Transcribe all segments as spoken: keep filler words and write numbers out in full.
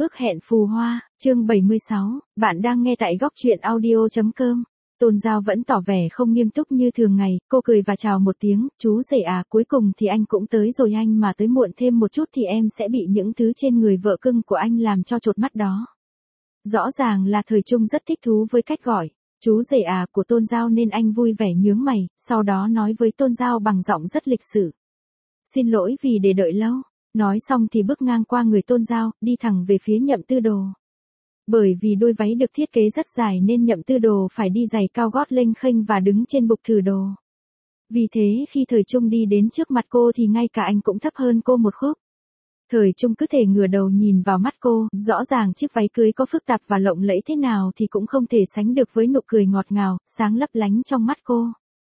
Ước hẹn phù hoa, chương bảy mươi sáu, bạn đang nghe tại góc truyện audio chấm com. Tôn Giao vẫn tỏ vẻ không nghiêm túc như thường ngày, cô cười và chào một tiếng, chú rể à, cuối cùng thì anh cũng tới rồi, anh mà tới muộn thêm một chút thì em sẽ bị những thứ trên người vợ cưng của anh làm cho chột mắt đó. Rõ ràng là Thời Trung rất thích thú với cách gọi, chú rể à của Tôn Giao nên anh vui vẻ nhướng mày, sau đó nói với Tôn Giao bằng giọng rất lịch sự. Xin lỗi vì để đợi lâu. Nói xong thì bước ngang qua người Tôn Giao, đi thẳng về phía Nhậm Tư Đồ. Bởi vì đôi váy được thiết kế rất dài nên Nhậm Tư Đồ phải đi giày cao gót lênh khênh và đứng trên bục thử đồ. Vì thế khi Thời Trung đi đến trước mặt cô thì ngay cả anh cũng thấp hơn cô một khúc. Thời Trung cứ thể ngửa đầu nhìn vào mắt cô, rõ ràng chiếc váy cưới có phức tạp và lộng lẫy thế nào thì cũng không thể sánh được với nụ cười ngọt ngào, sáng lấp lánh trong mắt cô.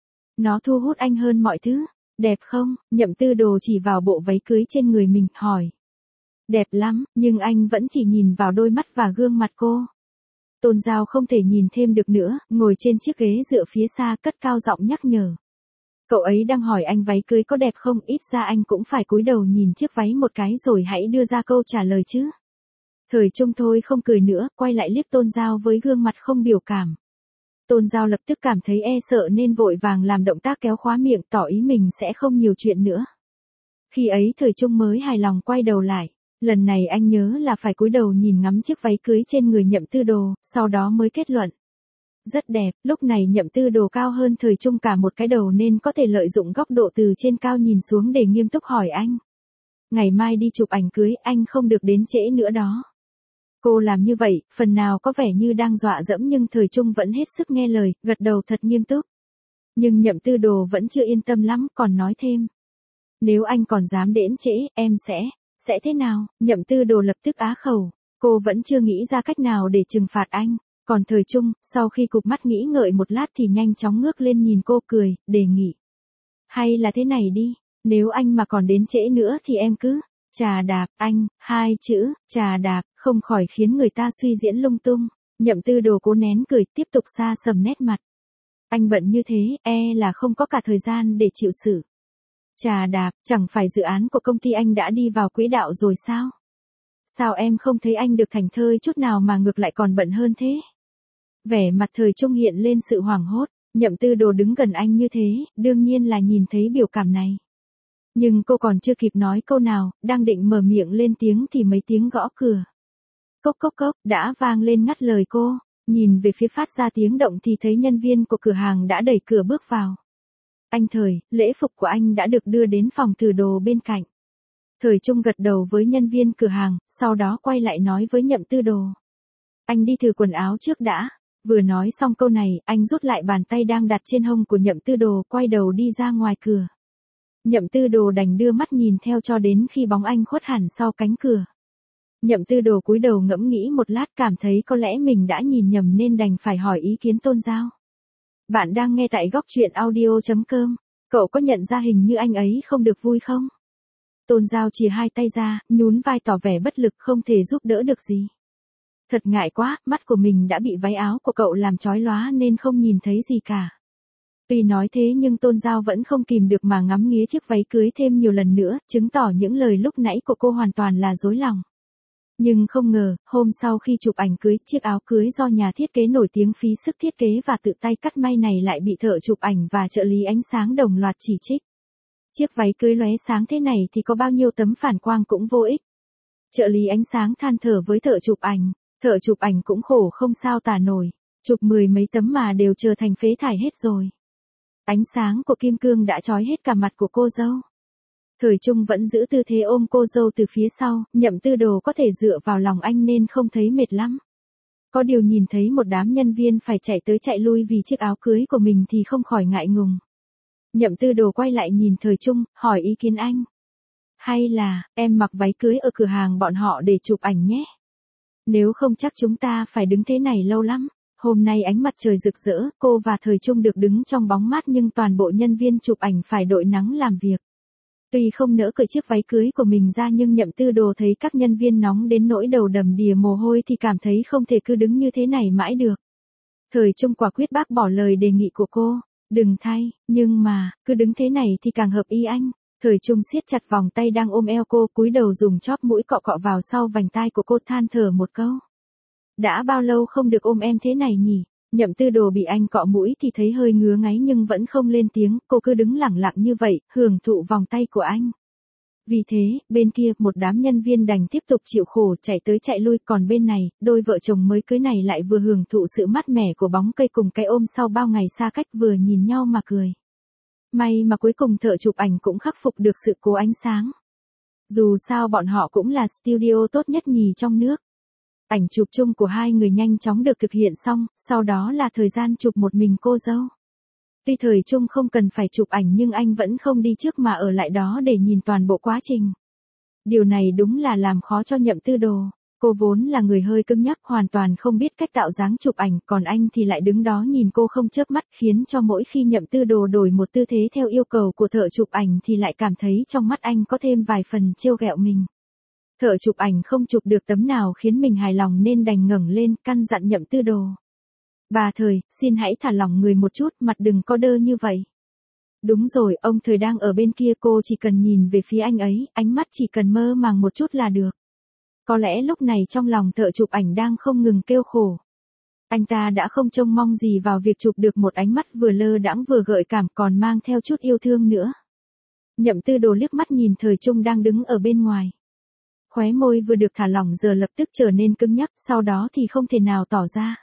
Nó thu hút anh hơn mọi thứ. Đẹp không? Nhậm Tư Đồ chỉ vào bộ váy cưới trên người mình, hỏi. Đẹp lắm, nhưng anh vẫn chỉ nhìn vào đôi mắt và gương mặt cô. Tôn Giao không thể nhìn thêm được nữa, ngồi trên chiếc ghế dựa phía xa cất cao giọng nhắc nhở. Cậu ấy đang hỏi anh váy cưới có đẹp không, ít ra anh cũng phải cúi đầu nhìn chiếc váy một cái rồi hãy đưa ra câu trả lời chứ. Thời Trung thôi không cười nữa, quay lại liếc Tôn Giao với gương mặt không biểu cảm. Tôn Giao lập tức cảm thấy e sợ nên vội vàng làm động tác kéo khóa miệng tỏ ý mình sẽ không nhiều chuyện nữa. Khi ấy Thời Trung mới hài lòng quay đầu lại, lần này anh nhớ là phải cúi đầu nhìn ngắm chiếc váy cưới trên người Nhậm Tư Đồ, sau đó mới kết luận. Rất đẹp, lúc này Nhậm Tư Đồ cao hơn Thời Trung cả một cái đầu nên có thể lợi dụng góc độ từ trên cao nhìn xuống để nghiêm túc hỏi anh. Ngày mai đi chụp ảnh cưới, anh không được đến trễ nữa đó. Cô làm như vậy, phần nào có vẻ như đang dọa dẫm nhưng Thời Trung vẫn hết sức nghe lời, gật đầu thật nghiêm túc. Nhưng Nhậm Tư Đồ vẫn chưa yên tâm lắm, còn nói thêm. Nếu anh còn dám đến trễ, em sẽ, sẽ thế nào? Nhậm Tư Đồ lập tức á khẩu, cô vẫn chưa nghĩ ra cách nào để trừng phạt anh. Còn Thời Trung, sau khi cụp mắt nghĩ ngợi một lát thì nhanh chóng ngước lên nhìn cô cười, đề nghị. Hay là thế này đi, nếu anh mà còn đến trễ nữa thì em cứ... Trà đạp, anh, hai chữ, trà đạp, không khỏi khiến người ta suy diễn lung tung. Nhậm Tư Đồ cố nén cười, tiếp tục xa sầm nét mặt. Anh bận như thế, e là không có cả thời gian để chịu sự. Trà đạp, chẳng phải dự án của công ty anh đã đi vào quỹ đạo rồi sao? Sao em không thấy anh được thảnh thơi chút nào mà ngược lại còn bận hơn thế? Vẻ mặt Thời Trung hiện lên sự hoảng hốt, Nhậm Tư Đồ đứng gần anh như thế, đương nhiên là nhìn thấy biểu cảm này. Nhưng cô còn chưa kịp nói câu nào, đang định mở miệng lên tiếng thì mấy tiếng gõ cửa. Cốc cốc cốc, đã vang lên ngắt lời cô, nhìn về phía phát ra tiếng động thì thấy nhân viên của cửa hàng đã đẩy cửa bước vào. Anh Thời, lễ phục của anh đã được đưa đến phòng thử đồ bên cạnh. Thời Trung gật đầu với nhân viên cửa hàng, sau đó quay lại nói với Nhậm Tư Đồ. Anh đi thử quần áo trước đã. Vừa nói xong câu này, anh rút lại bàn tay đang đặt trên hông của Nhậm Tư Đồ, quay đầu đi ra ngoài cửa. Nhậm Tư Đồ đành đưa mắt nhìn theo cho đến khi bóng anh khuất hẳn sau cánh cửa. Nhậm Tư Đồ cúi đầu ngẫm nghĩ một lát, cảm thấy có lẽ mình đã nhìn nhầm nên đành phải hỏi ý kiến Tôn Giao. Bạn đang nghe tại góc truyện audio chấm com, cậu có nhận ra hình như anh ấy không được vui không? Tôn Giao chìa hai tay ra, nhún vai tỏ vẻ bất lực, không thể giúp đỡ được gì. Thật ngại quá, mắt của mình đã bị váy áo của cậu làm chói lóa nên không nhìn thấy gì cả. Tuy nói thế nhưng Tôn Giao vẫn không kìm được mà ngắm nghía chiếc váy cưới thêm nhiều lần nữa, chứng tỏ những lời lúc nãy của cô hoàn toàn là dối lòng. Nhưng không ngờ, hôm sau khi chụp ảnh cưới, chiếc áo cưới do nhà thiết kế nổi tiếng phí sức thiết kế và tự tay cắt may này lại bị thợ chụp ảnh và trợ lý ánh sáng đồng loạt chỉ trích. Chiếc váy cưới lóe sáng thế này thì có bao nhiêu tấm phản quang cũng vô ích. Trợ lý ánh sáng than thở với thợ chụp ảnh, thợ chụp ảnh cũng khổ không sao tả nổi, chụp mười mấy tấm mà đều trở thành phế thải hết rồi. Ánh sáng của kim cương đã trói hết cả mặt của cô dâu. Thời Trung vẫn giữ tư thế ôm cô dâu từ phía sau, Nhậm Tư Đồ có thể dựa vào lòng anh nên không thấy mệt lắm. Có điều nhìn thấy một đám nhân viên phải chạy tới chạy lui vì chiếc áo cưới của mình thì không khỏi ngại ngùng. Nhậm Tư Đồ quay lại nhìn Thời Trung, hỏi ý kiến anh. Hay là, em mặc váy cưới ở cửa hàng bọn họ để chụp ảnh nhé. Nếu không chắc chúng ta phải đứng thế này lâu lắm. Hôm nay ánh mặt trời rực rỡ, cô và Thời Trung được đứng trong bóng mát nhưng toàn bộ nhân viên chụp ảnh phải đội nắng làm việc. Tuy không nỡ cởi chiếc váy cưới của mình ra nhưng Nhậm Tư Đồ thấy các nhân viên nóng đến nỗi đầu đầm đìa mồ hôi thì cảm thấy không thể cứ đứng như thế này mãi được. Thời Trung quả quyết bác bỏ lời đề nghị của cô, đừng thay, nhưng mà, cứ đứng thế này thì càng hợp ý anh. Thời Trung siết chặt vòng tay đang ôm eo cô, cúi đầu dùng chóp mũi cọ cọ vào sau vành tai của cô, than thở một câu. Đã bao lâu không được ôm em thế này nhỉ? Nhậm Tư Đồ bị anh cọ mũi thì thấy hơi ngứa ngáy nhưng vẫn không lên tiếng, cô cứ đứng lẳng lặng như vậy, hưởng thụ vòng tay của anh. Vì thế, bên kia, một đám nhân viên đành tiếp tục chịu khổ chạy tới chạy lui, còn bên này, đôi vợ chồng mới cưới này lại vừa hưởng thụ sự mát mẻ của bóng cây cùng cái ôm sau bao ngày xa cách, vừa nhìn nhau mà cười. May mà cuối cùng thợ chụp ảnh cũng khắc phục được sự cố ánh sáng. Dù sao bọn họ cũng là studio tốt nhất nhì trong nước. Ảnh chụp chung của hai người nhanh chóng được thực hiện xong, sau đó là thời gian chụp một mình cô dâu. Tuy Thời Trung không cần phải chụp ảnh nhưng anh vẫn không đi trước mà ở lại đó để nhìn toàn bộ quá trình. Điều này đúng là làm khó cho Nhậm Tư Đồ. Cô vốn là người hơi cứng nhắc, hoàn toàn không biết cách tạo dáng chụp ảnh, còn anh thì lại đứng đó nhìn cô không chớp mắt, khiến cho mỗi khi Nhậm Tư Đồ đổi một tư thế theo yêu cầu của thợ chụp ảnh thì lại cảm thấy trong mắt anh có thêm vài phần trêu ghẹo mình. Thợ chụp ảnh không chụp được tấm nào khiến mình hài lòng nên đành ngẩng lên căn dặn Nhậm Tư Đồ. Bà Thời, xin hãy thả lỏng người một chút, mặt đừng có đơ như vậy. Đúng rồi, ông Thời đang ở bên kia, cô chỉ cần nhìn về phía anh ấy, ánh mắt chỉ cần mơ màng một chút là được. Có lẽ lúc này trong lòng thợ chụp ảnh đang không ngừng kêu khổ. Anh ta đã không trông mong gì vào việc chụp được một ánh mắt vừa lơ đãng vừa gợi cảm còn mang theo chút yêu thương nữa. Nhậm Tư Đồ liếc mắt nhìn Thời Trung đang đứng ở bên ngoài. Khóe môi vừa được thả lỏng giờ lập tức trở nên cứng nhắc, sau đó thì không thể nào tỏ ra.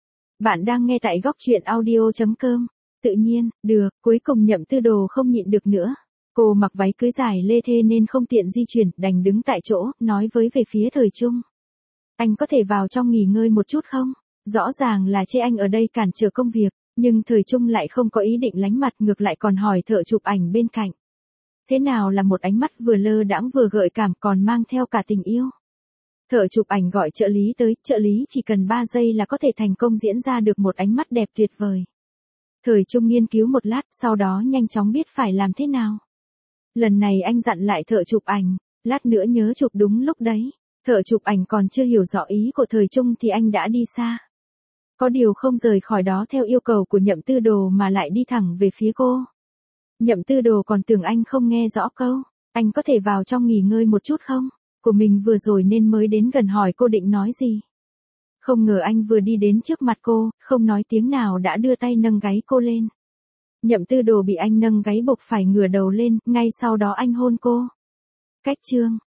Bạn đang nghe tại góc truyện audio chấm com. Tự nhiên, được, cuối cùng Nhậm Tư Đồ không nhịn được nữa. Cô mặc váy cưới dài lê thê nên không tiện di chuyển, đành đứng tại chỗ, nói với về phía Thời Trung. Anh có thể vào trong nghỉ ngơi một chút không? Rõ ràng là chê anh ở đây cản trở công việc, nhưng Thời Trung lại không có ý định lánh mặt, ngược lại còn hỏi thợ chụp ảnh bên cạnh. Thế nào là một ánh mắt vừa lơ đãng vừa gợi cảm còn mang theo cả tình yêu? Thợ chụp ảnh gọi trợ lý tới, trợ lý chỉ cần ba giây là có thể thành công diễn ra được một ánh mắt đẹp tuyệt vời. Thời Trung nghiên cứu một lát, sau đó nhanh chóng biết phải làm thế nào. Lần này anh dặn lại thợ chụp ảnh, lát nữa nhớ chụp đúng lúc đấy. Thợ chụp ảnh còn chưa hiểu rõ ý của Thời Trung thì anh đã đi xa. Có điều không rời khỏi đó theo yêu cầu của Nhậm Tư Đồ mà lại đi thẳng về phía cô. Nhậm Tư Đồ còn tưởng anh không nghe rõ câu, anh có thể vào trong nghỉ ngơi một chút không? Của mình vừa rồi nên mới đến gần hỏi cô định nói gì. Không ngờ anh vừa đi đến trước mặt cô, không nói tiếng nào đã đưa tay nâng gáy cô lên. Nhậm Tư Đồ bị anh nâng gáy buộc phải ngửa đầu lên, ngay sau đó anh hôn cô. Cách chương